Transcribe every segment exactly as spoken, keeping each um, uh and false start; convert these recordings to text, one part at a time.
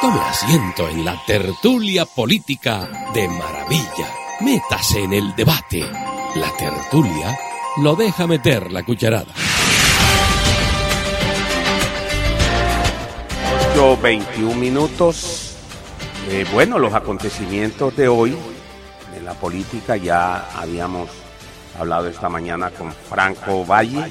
Tome asiento en la tertulia política de Maravilla. Métase en el debate. La tertulia lo deja meter la cucharada. ocho veintiún minutos. Eh, bueno, los acontecimientos de hoy en la política ya habíamos hablado esta mañana con Franco Valle,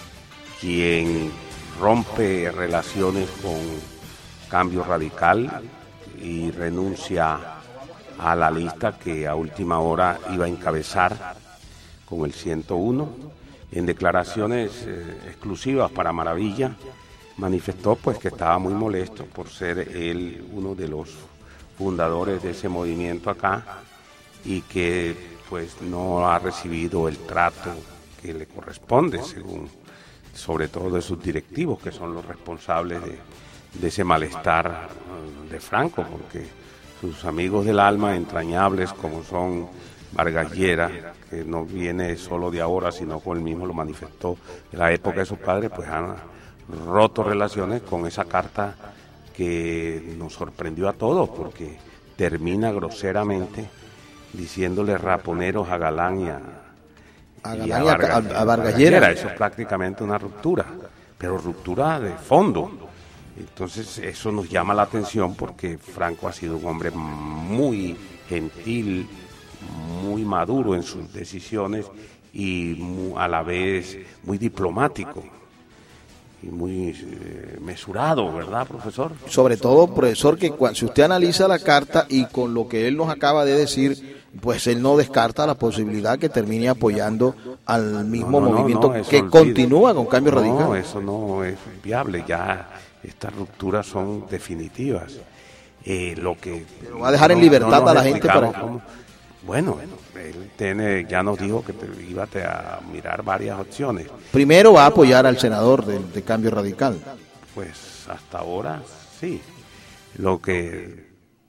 quien rompe relaciones con Cambio Radical y renuncia a la lista que a última hora iba a encabezar con el ciento uno. En declaraciones eh, exclusivas para Maravilla, manifestó pues que estaba muy molesto por ser él uno de los fundadores de ese movimiento acá y que pues no ha recibido el trato que le corresponde, según sobre todo de sus directivos, que son los responsables de, de ese malestar de Franco, porque sus amigos del alma entrañables como son Vargas Llera, que no viene solo de ahora, sino como él mismo lo manifestó en la época de sus padres, pues han roto relaciones con esa carta que nos sorprendió a todos, porque termina groseramente diciéndole raponeros a Galán y a, a, y Galán a, Vargas, a, a Vargas Llera. Eso es prácticamente una ruptura, pero ruptura de fondo. Entonces eso nos llama la atención porque Franco ha sido un hombre muy gentil, muy maduro en sus decisiones y muy, a la vez muy diplomático y muy eh, mesurado, ¿verdad, profesor? Sobre todo, profesor, que cuando, si usted analiza la carta y con lo que él nos acaba de decir, pues él no descarta la posibilidad que termine apoyando al mismo no, no, movimiento no, no, que olvide. continúa con Cambio no, Radical. No, eso no es viable, ya estas rupturas son definitivas. Eh, lo que Pero va a dejar en libertad no a la gente para... Cómo. Bueno, él tiene, ya nos dijo que te, iba a mirar varias opciones. Primero va a apoyar al senador de, de Cambio Radical. Pues hasta ahora sí. Lo que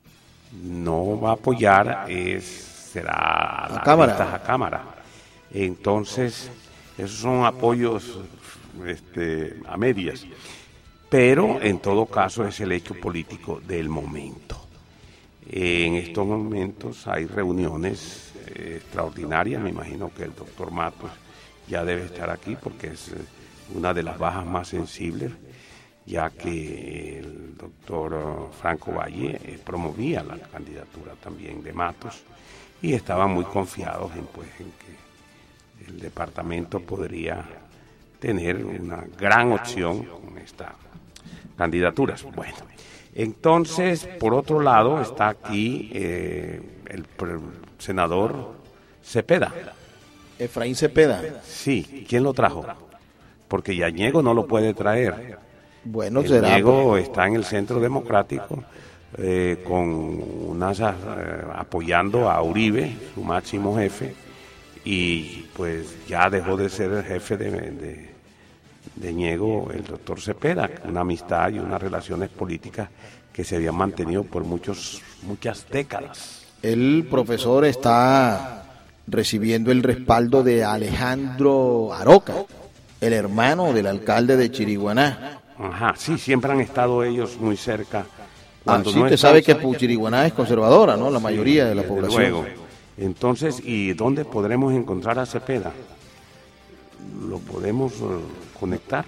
no va a apoyar es será a las cámara. listas a cámara. Entonces, esos son apoyos este, a medias. Pero en todo caso es el hecho político del momento. En estos momentos hay reuniones eh, extraordinarias, me imagino que el doctor Matos ya debe estar aquí porque es eh, una de las bajas más sensibles, ya que el doctor uh, Franco Valle eh, promovía la candidatura también de Matos y estaban muy confiados en, pues, en que el departamento podría tener una gran opción con esta candidaturas. Bueno, entonces, por otro lado, está aquí eh, el, el senador Cepeda. Efraín Cepeda. Sí, ¿quién lo trajo? Porque Yañego no lo puede traer. Bueno, será. Yañego está en el Centro Democrático eh, con unas, eh, apoyando a Uribe, su máximo jefe, y pues ya dejó de ser el jefe de... de de Ñego, el doctor Cepeda, una amistad y unas relaciones políticas que se habían mantenido por muchos, muchas décadas. El profesor está recibiendo el respaldo de Alejandro Aroca, el hermano del alcalde de Chiriguaná. Ajá, sí, siempre han estado ellos muy cerca. Ah, sí, no usted sabe que Chiriguaná es conservadora, ¿no? La mayoría sí, de la población. Luego. Entonces, ¿y dónde podremos encontrar a Cepeda? ¿Lo podemos uh, conectar?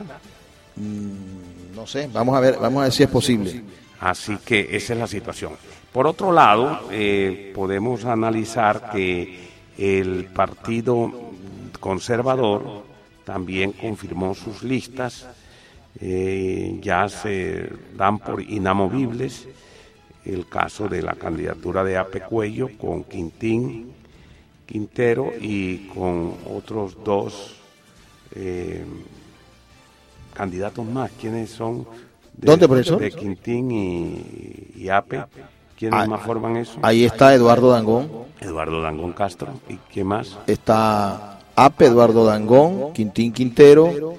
Mm, no sé, vamos a ver, vamos a ver si es posible. Así que esa es la situación. Por otro lado, eh, podemos analizar que el Partido Conservador también confirmó sus listas, eh, ya se dan por inamovibles el caso de la candidatura de Ape Cuello con Quintín Quintero y con otros dos Eh, candidatos más. ¿Quiénes son? De, ¿Dónde, profesor? De Quintín y, y Ape. ¿Quiénes ah, más forman eso? Ahí está Eduardo Dangón. Eduardo Dangón Castro. ¿Y quién más? Está Ape, Eduardo Dangón, Quintín Quintero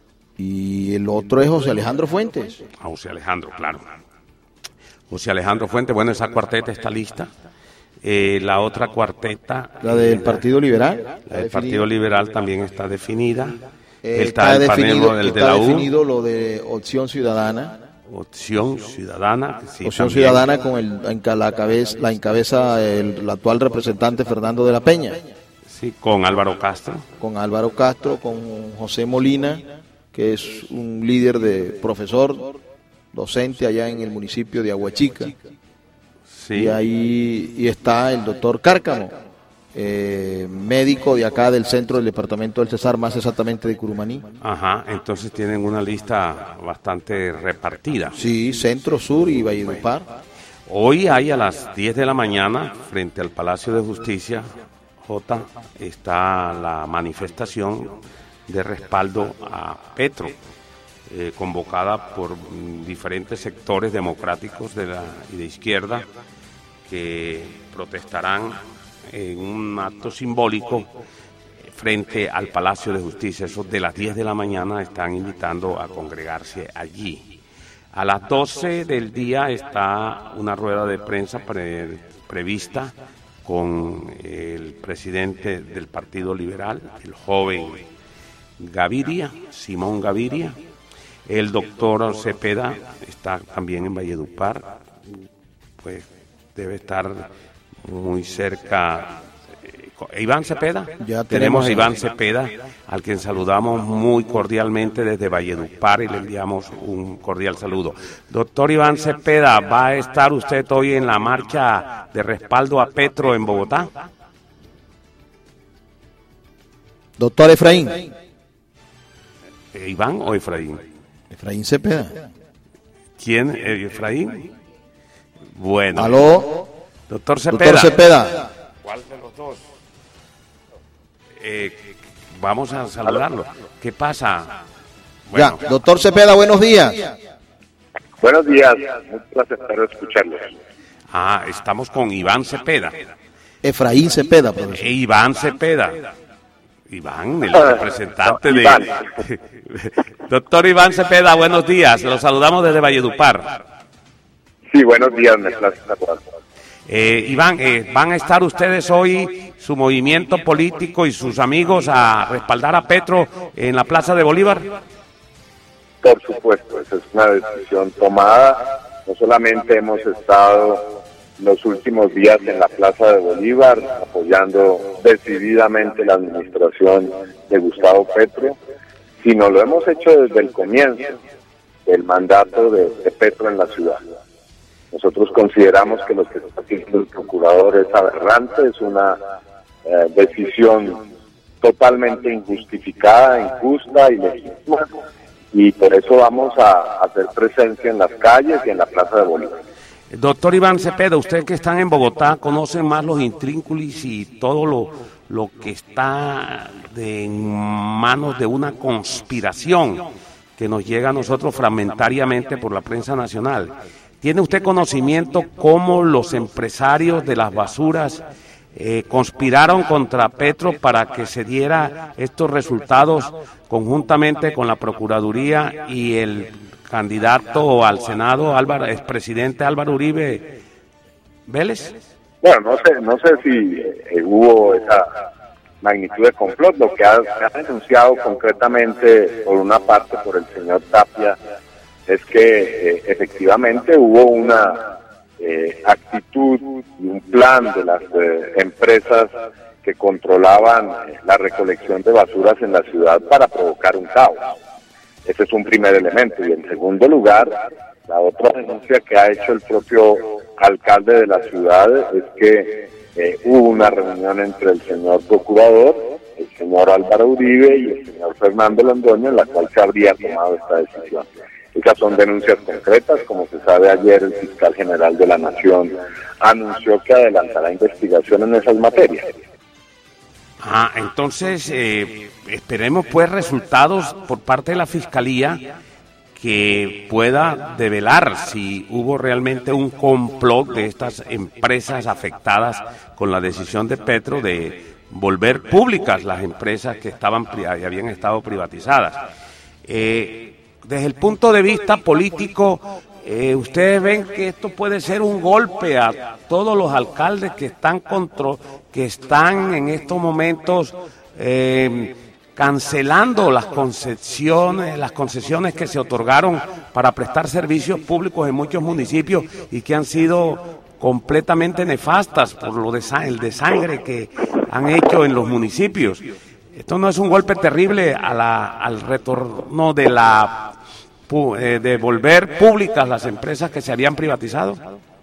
y el otro es José Alejandro Fuentes. Ah, José Alejandro, claro. José Alejandro Fuentes, bueno, esa cuarteta está lista. Eh, la otra cuarteta, la del Partido Liberal, la del Partido Liberal también está definida. Eh, está, está el definido, panel del está de la U. definido lo de Opción Ciudadana. Opción Ciudadana. Sí, Opción también. Ciudadana con el, en la, cabeza, la encabeza el, el actual representante Fernando de la Peña. Sí, con Álvaro Castro. Con Álvaro Castro, con José Molina, que es un líder de profesor, docente allá en el municipio de Aguachica. Sí. Y ahí y está el doctor Cárcamo, eh, médico de acá del centro del departamento del Cesar, más exactamente de Curumaní. Ajá, entonces tienen una lista bastante repartida. Sí, centro, sur y Valledupar. Hoy hay a las diez de la mañana, frente al Palacio de Justicia, J, está la manifestación de respaldo a Petro, eh, convocada por mm, diferentes sectores democráticos de la, y de izquierda que protestarán en un acto simbólico frente al Palacio de Justicia. Eso de las diez de la mañana están invitando a congregarse allí. A las doce del día está una rueda de prensa pre, prevista con el presidente del Partido Liberal, el joven Gaviria, Simón Gaviria. El doctor Cepeda está también en Valledupar, pues debe estar muy cerca. Eh, Iván Cepeda, ya tenemos, tenemos a Iván Cepeda, al quien saludamos muy cordialmente desde Valledupar y le enviamos un cordial saludo. Doctor Iván Cepeda, ¿va a estar usted hoy en la marcha de respaldo a Petro en Bogotá? Doctor Efraín. Eh, ¿Iván o Efraín? Efraín Cepeda. ¿Quién? Eh, ¿Efraín? Bueno. ¿Aló? Doctor Cepeda. Doctor Cepeda. ¿Cuál de los dos? Eh, vamos a saludarlo. ¿Qué pasa? Bueno, Ya, doctor Cepeda, buenos días. Buenos días, un placer escucharlos. Ah, estamos con Iván Cepeda. Efraín Cepeda, profesor. Eh, Iván Cepeda. Iván, el Ah, representante no, de... Iván. Doctor Iván Cepeda, buenos días. Lo saludamos desde Valledupar. Sí, buenos días, me place saludar. Eh, Iván, eh, ¿van a estar ustedes hoy, su movimiento político y sus amigos, a respaldar a Petro en la Plaza de Bolívar? Por supuesto, esa es una decisión tomada. No solamente hemos estado los últimos días en la Plaza de Bolívar apoyando decididamente la administración de Gustavo Petro, sino lo hemos hecho desde el comienzo del mandato de, de Petro en la ciudad. Nosotros consideramos que lo que está haciendo el procurador es aberrante, es una eh, decisión totalmente injustificada, injusta y legítima, y por eso vamos a hacer presencia en las calles y en la Plaza de Bolívar. Doctor Iván Cepeda, usted que está en Bogotá, conoce más los intrínculos y todo lo, lo que está de, en manos de una conspiración que nos llega a nosotros fragmentariamente por la prensa nacional. ¿Tiene usted conocimiento cómo los empresarios de las basuras eh, conspiraron contra Petro para que se diera estos resultados conjuntamente con la Procuraduría y el candidato al Senado, Álvaro, expresidente Álvaro Uribe Vélez? Bueno, no sé, no sé si eh, hubo esa magnitud de complot. Lo que ha, se ha denunciado concretamente por una parte por el señor Tapia es que eh, efectivamente hubo una eh, actitud y un plan de las eh, empresas que controlaban eh, la recolección de basuras en la ciudad para provocar un caos. Ese es un primer elemento. Y en segundo lugar, la otra denuncia que ha hecho el propio alcalde de la ciudad es que eh, hubo una reunión entre el señor procurador, el señor Álvaro Uribe y el señor Fernando Londoño, en la cual se habría tomado esta decisión. Esas son denuncias concretas. Como se sabe, ayer el fiscal general de la Nación anunció que adelantará investigación en esas materias. Ah, entonces eh, esperemos pues resultados por parte de la Fiscalía que pueda develar si hubo realmente un complot de estas empresas afectadas con la decisión de Petro de volver públicas las empresas que estaban y habían estado privatizadas. Eh, desde el punto de vista político, eh, ustedes ven que esto puede ser un golpe a todos los alcaldes que están contro, que están en estos momentos eh, cancelando las concesiones, las concesiones que se otorgaron para prestar servicios públicos en muchos municipios y que han sido completamente nefastas por lo de el desangre que han hecho en los municipios. ¿Esto no es un golpe terrible a la, al retorno de la de volver públicas las empresas que se habían privatizado?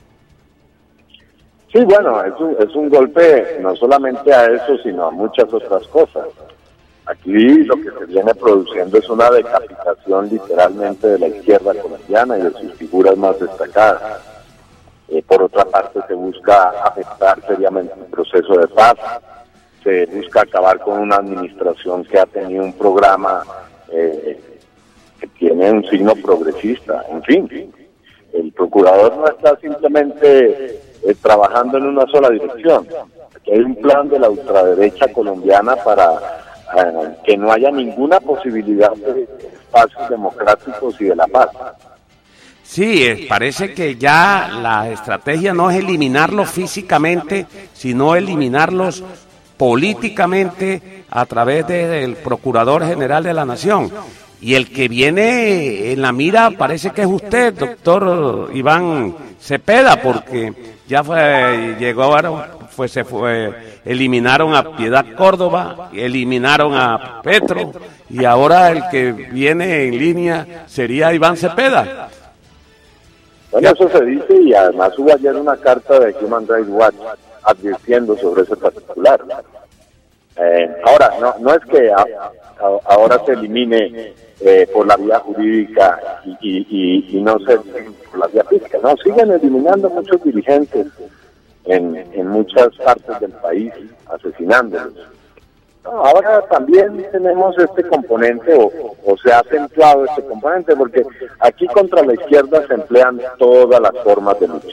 Sí, bueno, es un, es un golpe no solamente a eso, sino a muchas otras cosas. Aquí lo que se viene produciendo es una decapitación literalmente de la izquierda colombiana y de sus figuras más destacadas. Eh, por otra parte, se busca afectar seriamente el proceso de paz, se busca acabar con una administración que ha tenido un programa eh, que tiene un signo progresista. En fin, el procurador no está simplemente eh, trabajando en una sola dirección. Aquí hay un plan de la ultraderecha colombiana para eh, que no haya ninguna posibilidad de espacios democráticos y de la paz. Sí, eh, parece que ya la estrategia no es eliminarlos físicamente, sino eliminarlos políticamente a través de, del Procurador General de la Nación. Y el que viene en la mira parece que es usted, doctor Iván Cepeda, porque ya fue, llegó ahora, fue, se fue, eliminaron a Piedad Córdoba, eliminaron a Petro, y ahora el que viene en línea sería Iván Cepeda. Bueno, eso se dice, y además hubo ayer una carta de Human Rights Watch advirtiendo sobre ese particular. Eh, ahora, no, no es que a, a, ahora se elimine eh, por la vía jurídica y, y, y, y no se por la vía física, no, siguen eliminando muchos dirigentes en, en muchas partes del país, asesinándolos. No, ahora también tenemos este componente, o, o se ha acentuado este componente, porque aquí contra la izquierda se emplean todas las formas de lucha.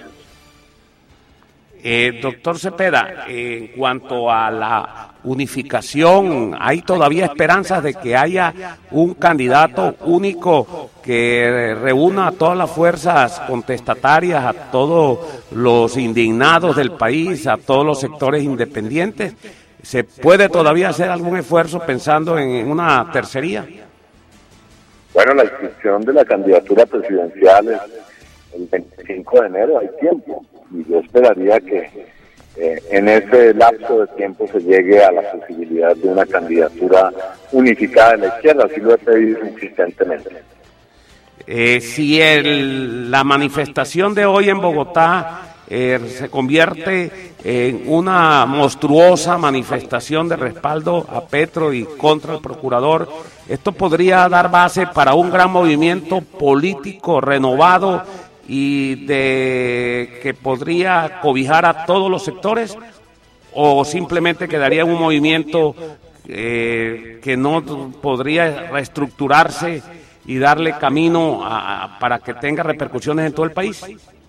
Eh, doctor Cepeda, eh, en cuanto a la unificación, ¿hay todavía esperanzas de que haya un candidato único que reúna a todas las fuerzas contestatarias, a todos los indignados del país, a todos los sectores independientes? ¿Se puede todavía hacer algún esfuerzo pensando en una tercería? Bueno, la inscripción de la candidatura presidencial es el veinticinco de enero, hay tiempo, y yo esperaría que eh, en ese lapso de tiempo se llegue a la posibilidad de una candidatura unificada de la izquierda, así lo he pedido insistentemente. Eh, si el, la manifestación de hoy en Bogotá eh, se convierte en una monstruosa manifestación de respaldo a Petro y contra el procurador, esto podría dar base para un gran movimiento político renovado y de que podría cobijar a todos los sectores, o simplemente quedaría un movimiento eh, que no podría reestructurarse y darle camino a, a, para que tenga repercusiones en todo el país.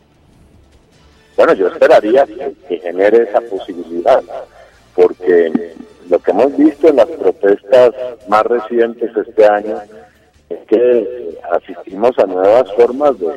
Bueno, yo esperaría que, que genere esa posibilidad, porque lo que hemos visto en las protestas más recientes este año es que asistimos a nuevas formas de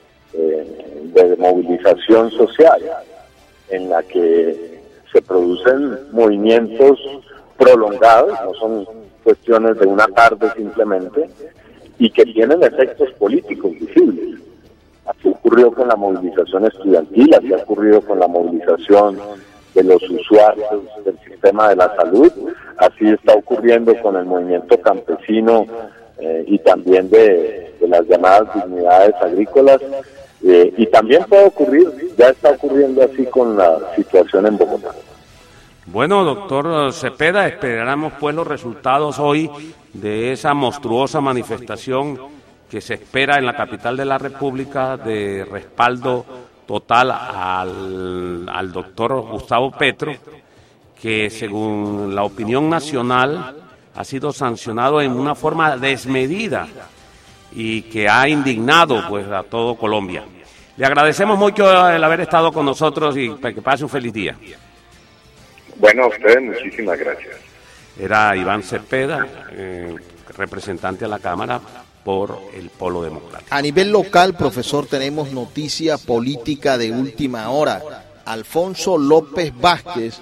de movilización social, en la que se producen movimientos prolongados, no son cuestiones de una tarde simplemente, y que tienen efectos políticos visibles. Así ocurrió con la movilización estudiantil, así ha ocurrido con la movilización de los usuarios del sistema de la salud, así está ocurriendo con el movimiento campesino eh, y también de, de las llamadas dignidades agrícolas. Eh, y también puede ocurrir, ya está ocurriendo así con la situación en Bogotá. Bueno, doctor Cepeda, esperamos pues los resultados hoy de esa monstruosa manifestación que se espera en la capital de la República de respaldo total al, al doctor Gustavo Petro, que según la opinión nacional ha sido sancionado en una forma desmedida y que ha indignado pues a todo Colombia. Le agradecemos mucho el haber estado con nosotros y que pase un feliz día. Bueno, a ustedes muchísimas gracias. Era Iván Cepeda, eh, representante a la Cámara por el Polo Democrático. A nivel local, profesor, tenemos noticia política de última hora. Alfonso López Vázquez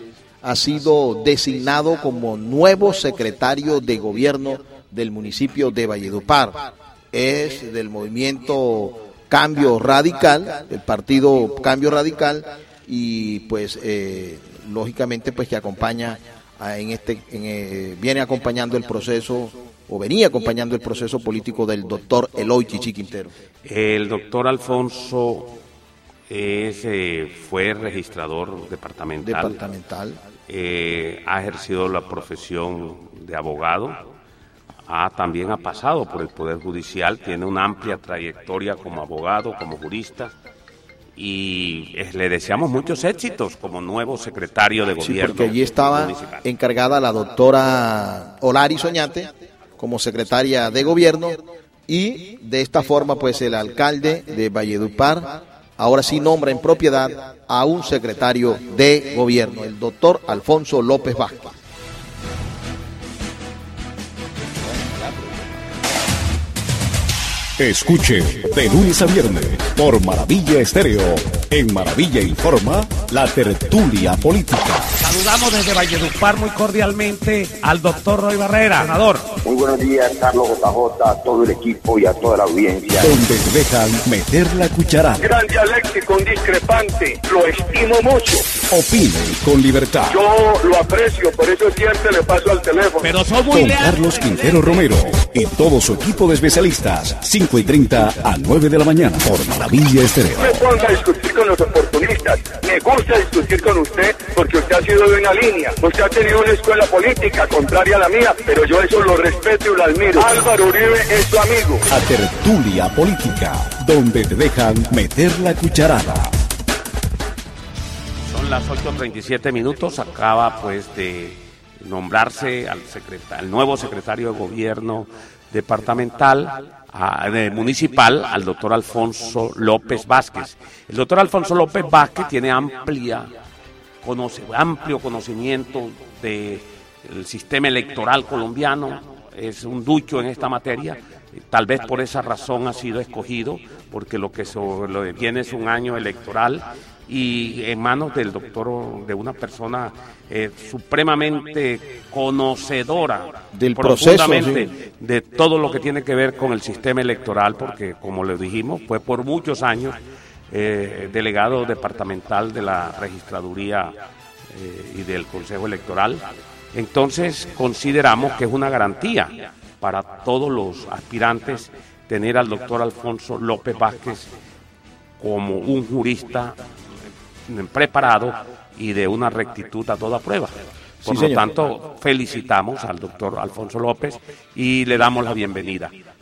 ha sido designado como nuevo secretario de gobierno del municipio de Valledupar. Es del movimiento Cambio Radical, el partido Cambio Radical, y pues eh, lógicamente pues que acompaña a, en este en, eh, viene acompañando el proceso o venía acompañando el proceso político del doctor Eloy Chichi Quintero. El doctor Alfonso es, eh, fue registrador departamental, departamental. Eh, ha ejercido la profesión de abogado, ha, también ha pasado por el Poder Judicial, tiene una amplia trayectoria como abogado, como jurista, y eh, le deseamos muchos éxitos como nuevo secretario de gobierno. Sí, porque allí estaba municipal. Encargada la doctora Olari Soñate como secretaria de gobierno, y de esta forma pues el alcalde de Valledupar ahora sí nombra en propiedad a un secretario de gobierno, el doctor Alfonso López Vázquez. Escuche de lunes a viernes por Maravilla Estéreo. En Maravilla Informa, la tertulia política. Saludamos desde Valledupar muy cordialmente al doctor Roy Barrera, senador. Muy buenos días, Carlos J J, a todo el equipo y a toda la audiencia. Donde te dejan meter la cucharada. Gran dialéctico, un discrepante, lo estimo mucho. Opine con libertad. Yo lo aprecio, por eso siempre le paso al teléfono. Pero soy muy Con leal. Carlos Quintero Romero y todo su equipo de especialistas. cinco y treinta a nueve de la mañana por Maravilla Estéreo. No me ponga a discutir con los oportunistas. Me gusta discutir con usted porque usted ha sido de una línea. Usted ha tenido una escuela política contraria a la mía, pero yo eso lo respeto y lo admiro. Álvaro Uribe es su amigo. A tertulia política, donde te dejan meter la cucharada. Son las ocho treinta y siete minutos, acaba pues de nombrarse al, secreta- al nuevo secretario de gobierno departamental, a, de municipal, al doctor Alfonso López Vázquez. El doctor Alfonso López Vázquez tiene amplia, conoce, amplio conocimiento del sistema electoral colombiano, es un ducho en esta materia. Tal vez por esa razón ha sido escogido, porque lo que sobre lo que viene es un año electoral, y en manos del doctor, de una persona eh, supremamente conocedora del proceso, sí, de todo lo que tiene que ver con el sistema electoral, porque como le dijimos, fue por muchos años eh, delegado departamental de la registraduría eh, y del Consejo Electoral. Entonces consideramos que es una garantía para todos los aspirantes tener al doctor Alfonso López Vázquez como un jurista preparado y de una rectitud a toda prueba. Por Sí, lo señor. tanto, felicitamos al doctor Alfonso López y le damos la bienvenida.